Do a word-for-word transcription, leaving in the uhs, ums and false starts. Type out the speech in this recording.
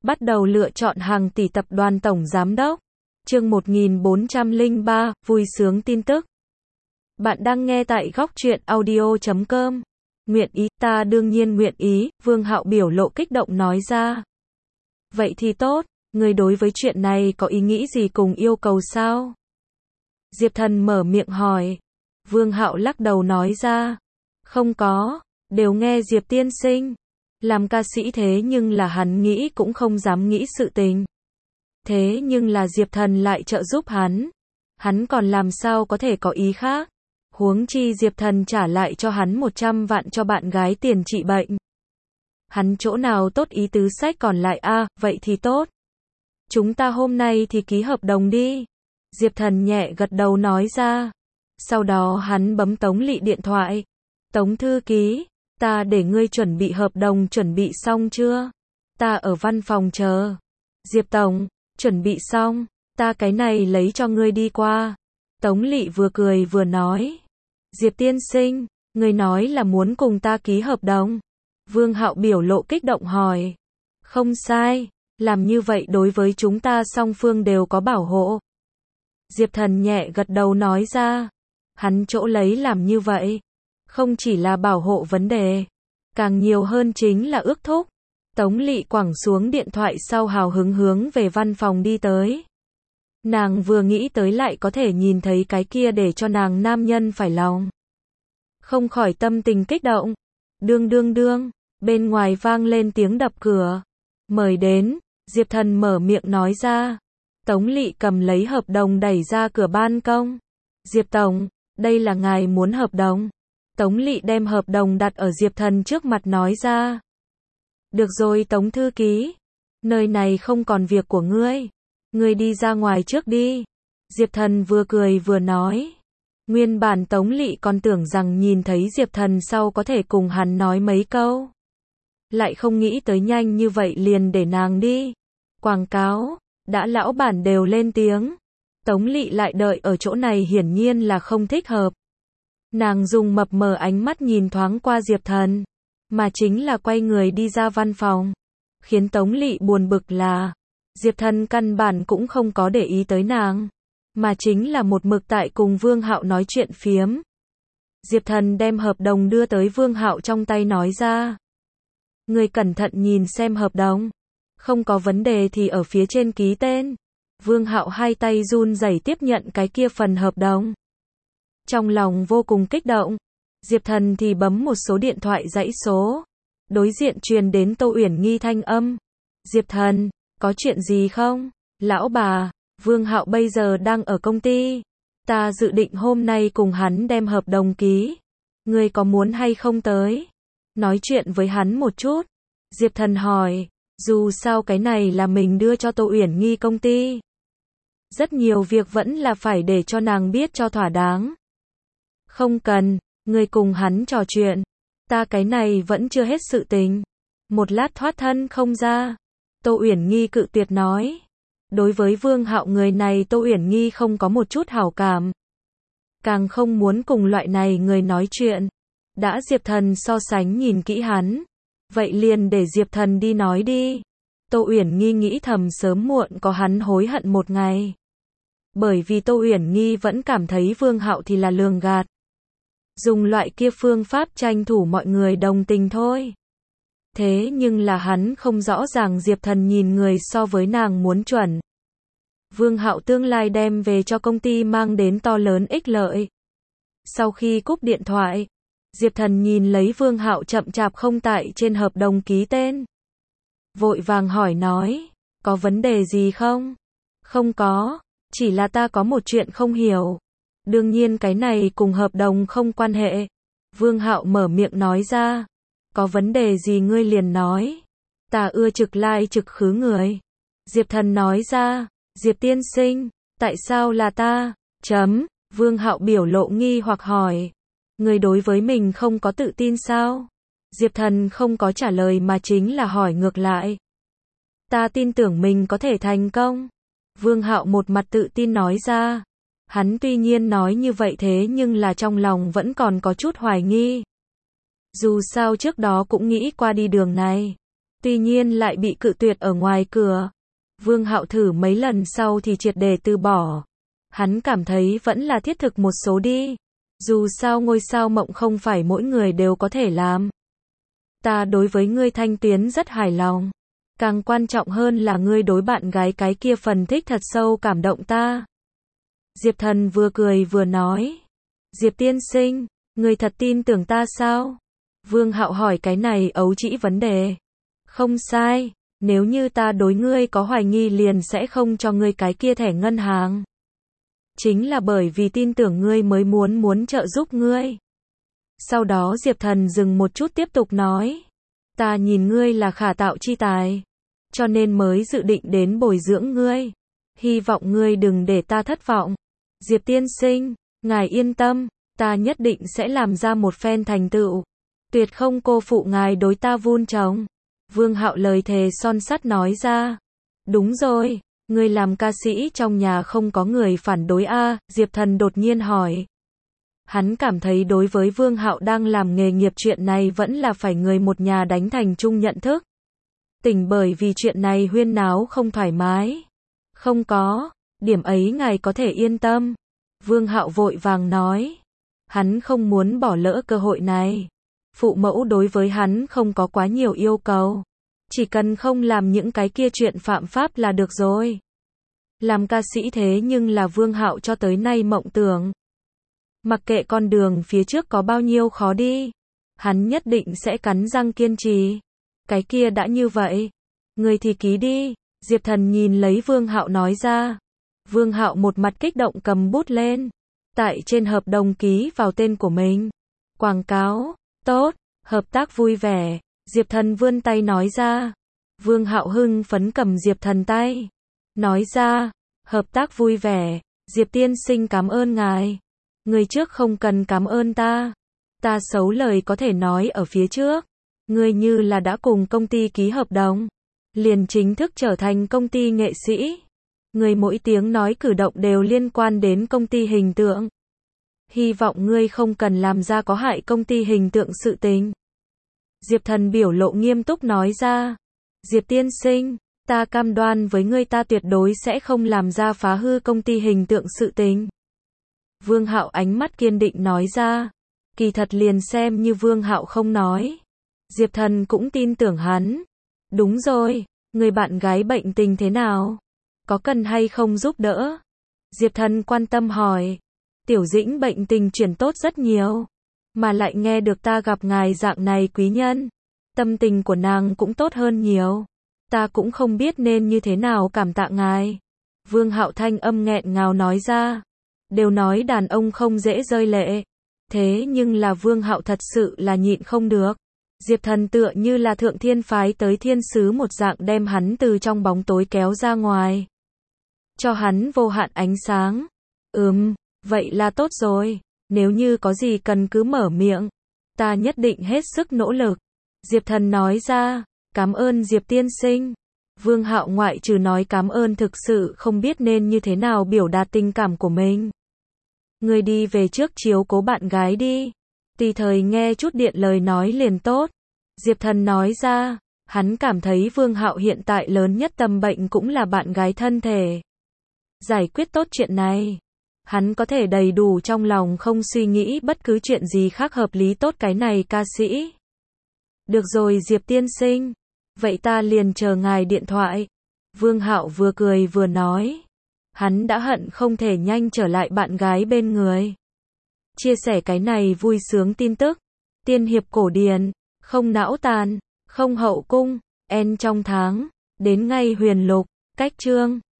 Bắt đầu lựa chọn hàng tỷ tập đoàn tổng giám đốc. Chương một nghìn bốn trăm lẻ ba, vui sướng tin tức. Bạn đang nghe tại góc truyện audio chấm com. Nguyện ý, ta đương nhiên nguyện ý, Vương Hạo biểu lộ kích động nói ra. Vậy thì tốt, người đối với chuyện này có ý nghĩ gì cùng yêu cầu sao? Diệp Thần mở miệng hỏi. Vương Hạo lắc đầu nói ra. Không có, đều nghe Diệp tiên sinh. Làm ca sĩ thế nhưng là hắn nghĩ cũng không dám nghĩ sự tình. Thế nhưng là Diệp Thần lại trợ giúp hắn. Hắn còn làm sao có thể có ý khác. Huống chi Diệp Thần trả lại cho hắn một trăm vạn cho bạn gái tiền trị bệnh. Hắn chỗ nào tốt ý tứ sách còn lại a à, vậy thì tốt. Chúng ta hôm nay thì ký hợp đồng đi. Diệp Thần nhẹ gật đầu nói ra. Sau đó hắn bấm Tống Lị điện thoại. Tống thư ký, ta để ngươi chuẩn bị hợp đồng chuẩn bị xong chưa? Ta ở văn phòng chờ. Diệp Tổng, chuẩn bị xong, ta cái này lấy cho ngươi đi qua. Tống Lị vừa cười vừa nói. Diệp tiên sinh, ngươi nói là muốn cùng ta ký hợp đồng. Vương Hạo biểu lộ kích động hỏi. Không sai, làm như vậy đối với chúng ta song phương đều có bảo hộ. Diệp Thần nhẹ gật đầu nói ra. Hắn chỗ lấy làm như vậy, không chỉ là bảo hộ vấn đề, càng nhiều hơn chính là ước thúc. Tống Lị quẳng xuống điện thoại sau hào hứng hướng về văn phòng đi tới. Nàng vừa nghĩ tới lại có thể nhìn thấy cái kia để cho nàng nam nhân phải lòng. Không khỏi tâm tình kích động. Đương đương đương, bên ngoài vang lên tiếng đập cửa. Mời đến, Diệp Thần mở miệng nói ra. Tống Lị cầm lấy hợp đồng đẩy ra cửa ban công. Diệp Tổng, đây là ngài muốn hợp đồng. Tống Lị đem hợp đồng đặt ở Diệp Thần trước mặt nói ra. Được rồi Tống thư ký, nơi này không còn việc của ngươi. Ngươi đi ra ngoài trước đi. Diệp Thần vừa cười vừa nói. Nguyên bản Tống Lị còn tưởng rằng nhìn thấy Diệp Thần sau có thể cùng hắn nói mấy câu. Lại không nghĩ tới nhanh như vậy liền để nàng đi. Quảng cáo, đã lão bản đều lên tiếng. Tống Lị lại đợi ở chỗ này hiển nhiên là không thích hợp. Nàng dùng mập mờ ánh mắt nhìn thoáng qua Diệp Thần, mà chính là quay người đi ra văn phòng. Khiến Tống Lị buồn bực là, Diệp Thần căn bản cũng không có để ý tới nàng, mà chính là một mực tại cùng Vương Hạo nói chuyện phiếm. Diệp Thần đem hợp đồng đưa tới Vương Hạo trong tay nói ra. Người cẩn thận nhìn xem hợp đồng, không có vấn đề thì ở phía trên ký tên. Vương Hạo hai tay run rẩy tiếp nhận cái kia phần hợp đồng. Trong lòng vô cùng kích động. Diệp Thần thì bấm một số điện thoại dãy số. Đối diện truyền đến Tô Uyển Nghi thanh âm. Diệp Thần, có chuyện gì không? Lão bà, Vương Hạo bây giờ đang ở công ty. Ta dự định hôm nay cùng hắn đem hợp đồng ký. Ngươi có muốn hay không tới? Nói chuyện với hắn một chút. Diệp Thần hỏi. Dù sao cái này là mình đưa cho Tô Uyển Nghi công ty. Rất nhiều việc vẫn là phải để cho nàng biết cho thỏa đáng. Không cần, người cùng hắn trò chuyện. Ta cái này vẫn chưa hết sự tình. Một lát thoát thân không ra. Tô Uyển Nghi cự tuyệt nói. Đối với Vương Hạo người này Tô Uyển Nghi không có một chút hảo cảm. Càng không muốn cùng loại này người nói chuyện. Đã Diệp Thần so sánh nhìn kỹ hắn. Vậy liền để Diệp Thần đi nói đi. Tô Uyển Nghi nghĩ thầm sớm muộn có hắn hối hận một ngày. Bởi vì Tô Uyển Nghi vẫn cảm thấy Vương Hạo thì là lường gạt. Dùng loại kia phương pháp tranh thủ mọi người đồng tình thôi. Thế nhưng là hắn không rõ ràng Diệp Thần nhìn người so với nàng muốn chuẩn. Vương Hạo tương lai đem về cho công ty mang đến to lớn ích lợi. Sau khi cúp điện thoại, Diệp Thần nhìn lấy Vương Hạo chậm chạp không tại trên hợp đồng ký tên. Vội vàng hỏi nói, có vấn đề gì không? Không có, chỉ là ta có một chuyện không hiểu. Đương nhiên cái này cùng hợp đồng không quan hệ. Vương Hạo mở miệng nói ra. Có vấn đề gì ngươi liền nói. Ta ưa trực lai trực khứ người. Diệp Thần nói ra. Diệp tiên sinh, tại sao là ta? Chấm, Vương Hạo biểu lộ nghi hoặc hỏi. Người đối với mình không có tự tin sao? Diệp Thần không có trả lời mà chính là hỏi ngược lại. Ta tin tưởng mình có thể thành công. Vương Hạo một mặt tự tin nói ra. Hắn tuy nhiên nói như vậy thế nhưng là trong lòng vẫn còn có chút hoài nghi. Dù sao trước đó cũng nghĩ qua đi đường này. Tuy nhiên lại bị cự tuyệt ở ngoài cửa. Vương Hạo thử mấy lần sau thì triệt để từ bỏ. Hắn cảm thấy vẫn là thiết thực một số đi. Dù sao ngôi sao mộng không phải mỗi người đều có thể làm. Ta đối với ngươi Thanh Tuyến rất hài lòng. Càng quan trọng hơn là ngươi đối bạn gái cái kia phần thích thật sâu cảm động ta. Diệp Thần vừa cười vừa nói. Diệp tiên sinh, ngươi thật tin tưởng ta sao? Vương Hạo hỏi cái này ấu trĩ vấn đề. Không sai, nếu như ta đối ngươi có hoài nghi liền sẽ không cho ngươi cái kia thẻ ngân hàng. Chính là bởi vì tin tưởng ngươi mới muốn muốn trợ giúp ngươi. Sau đó Diệp Thần dừng một chút tiếp tục nói. Ta nhìn ngươi là khả tạo chi tài. Cho nên mới dự định đến bồi dưỡng ngươi. Hy vọng ngươi đừng để ta thất vọng. Diệp tiên sinh, ngài yên tâm, ta nhất định sẽ làm ra một phen thành tựu. Tuyệt không cô phụ ngài đối ta vun trồng. Vương Hạo lời thề son sắt nói ra. Đúng rồi, ngươi làm ca sĩ trong nhà không có người phản đối a? À? Diệp Thần đột nhiên hỏi. Hắn cảm thấy đối với Vương Hạo đang làm nghề nghiệp chuyện này vẫn là phải người một nhà đánh thành chung nhận thức. Tỉnh bởi vì chuyện này huyên náo không thoải mái. Không có, điểm ấy ngài có thể yên tâm. Vương Hạo vội vàng nói. Hắn không muốn bỏ lỡ cơ hội này. Phụ mẫu đối với hắn không có quá nhiều yêu cầu. Chỉ cần không làm những cái kia chuyện phạm pháp là được rồi. Làm ca sĩ thế nhưng là Vương Hạo cho tới nay mộng tưởng. Mặc kệ con đường phía trước có bao nhiêu khó đi, hắn nhất định sẽ cắn răng kiên trì. Cái kia đã như vậy, người thì ký đi. Diệp Thần nhìn lấy Vương Hạo nói ra. Vương Hạo một mặt kích động cầm bút lên. Tại trên hợp đồng ký vào tên của mình. Quảng cáo, tốt, hợp tác vui vẻ. Diệp Thần vươn tay nói ra. Vương Hạo hưng phấn cầm Diệp Thần tay. Nói ra, hợp tác vui vẻ. Diệp tiên sinh cảm ơn ngài. Người trước không cần cảm ơn ta. Ta xấu lời có thể nói ở phía trước. Ngươi như là đã cùng công ty ký hợp đồng. Liền chính thức trở thành công ty nghệ sĩ. Ngươi mỗi tiếng nói cử động đều liên quan đến công ty hình tượng. Hy vọng ngươi không cần làm ra có hại công ty hình tượng sự tình. Diệp Thần biểu lộ nghiêm túc nói ra. Diệp tiên sinh, ta cam đoan với ngươi ta tuyệt đối sẽ không làm ra phá hư công ty hình tượng sự tình. Vương Hạo ánh mắt kiên định nói ra. Kỳ thật liền xem như Vương Hạo không nói. Diệp Thần cũng tin tưởng hắn. Đúng rồi, người bạn gái bệnh tình thế nào? Có cần hay không giúp đỡ? Diệp Thần quan tâm hỏi. Tiểu Dĩnh bệnh tình chuyển tốt rất nhiều. Mà lại nghe được ta gặp ngài dạng này quý nhân. Tâm tình của nàng cũng tốt hơn nhiều. Ta cũng không biết nên như thế nào cảm tạ ngài. Vương Hạo thanh âm nghẹn ngào nói ra. Đều nói đàn ông không dễ rơi lệ. Thế nhưng là Vương Hạo thật sự là nhịn không được. Diệp Thần tựa như là thượng thiên phái tới thiên sứ một dạng đem hắn từ trong bóng tối kéo ra ngoài. Cho hắn vô hạn ánh sáng. Ừm, vậy là tốt rồi. Nếu như có gì cần cứ mở miệng. Ta nhất định hết sức nỗ lực. Diệp Thần nói ra. Cảm ơn Diệp tiên sinh. Vương Hạo ngoại trừ nói cảm ơn thực sự không biết nên như thế nào biểu đạt tình cảm của mình. Ngươi đi về trước chiếu cố bạn gái đi. Tùy thời nghe chút điện lời nói liền tốt. Diệp Thần nói ra. Hắn cảm thấy Vương Hạo hiện tại lớn nhất tâm bệnh cũng là bạn gái thân thể. Giải quyết tốt chuyện này. Hắn có thể đầy đủ trong lòng không suy nghĩ bất cứ chuyện gì khác hợp lý tốt cái này ca sĩ. Được rồi Diệp tiên sinh. Vậy ta liền chờ ngài điện thoại. Vương Hạo vừa cười vừa nói. Hắn đã hận không thể nhanh trở lại bạn gái bên người. Chia sẻ cái này vui sướng tin tức. Tiên hiệp cổ điển, không não tàn, không hậu cung, en trong tháng, đến ngay huyền lục, cách chương.